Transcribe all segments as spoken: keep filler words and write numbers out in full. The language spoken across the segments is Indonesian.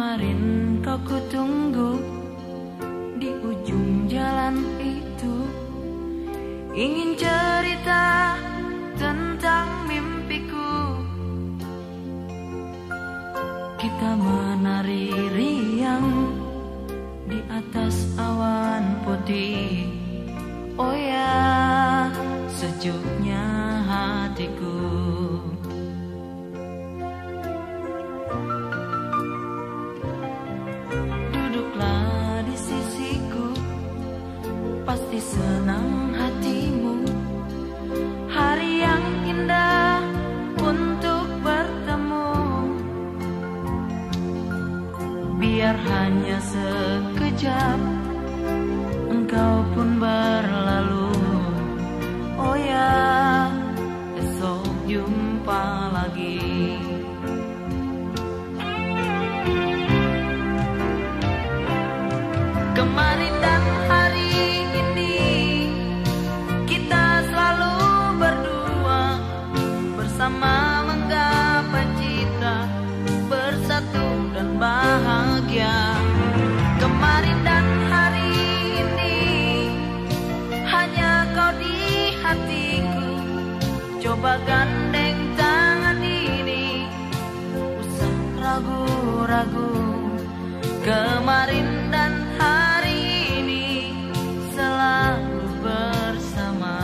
Kemarin kau kutunggu di ujung jalan itu, ingin cerita tentang mimpiku. Kita menari riang di atas awan putih. Oh ya, sejuknya hatiku. Duduklah di sisiku, pasti senang hatimu. Hari yang indah untuk bertemu. Biar hanya sekejap, engkau pun berlalu. Oh ya, esok jumpa lagi. Kemarin dan hari ini kita selalu berdua, bersama menggapai cita, bersatu dan bahagia. Kemarin dan hari ini hanya kau di hatiku. Coba gandeng tangan ini, usah ragu-ragu. Kemarin dan hari ini selalu bersama.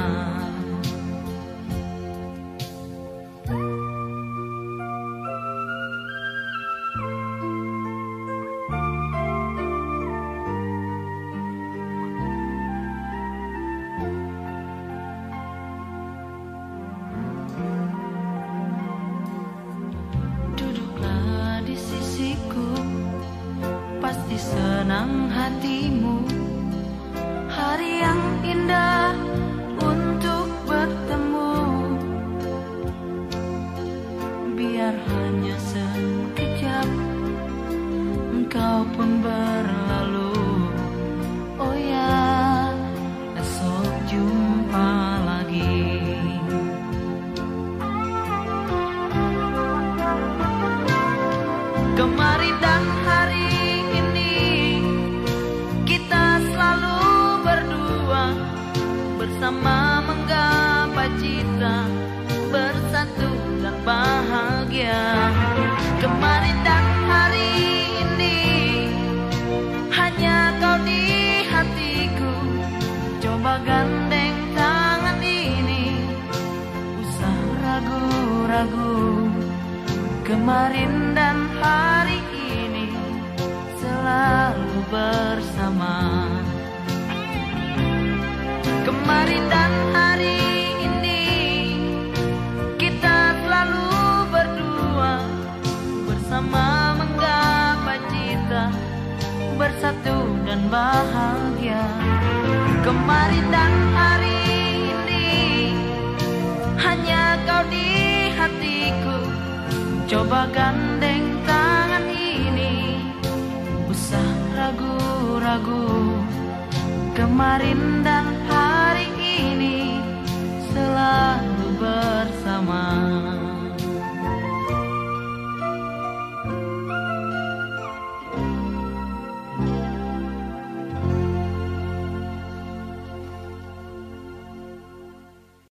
Duduklah di sisiku, pasti senang hatimu. Hari yang indah untuk bertemu. Biar hanya sekejap, engkau pun berlalu. Oh ya, esok jumpa lagi. Kemarin dan hari ini kita selalu berdua, bersama menggapai cita, bersatu dan bahagia. Kemarin dan hari ini hanya kau di hatiku. Coba gandeng tangan ini, usah ragu-ragu. Kemarin dan hari ini selalu bersama. Kemarin dan hari ini kita selalu berdua, bersama menggapai cita, bersatu dan bahagia. Kemarin dan hari ini hanya kau di hatiku. Coba gandeng tangan ini, usah ragu-ragu. Kemarin dan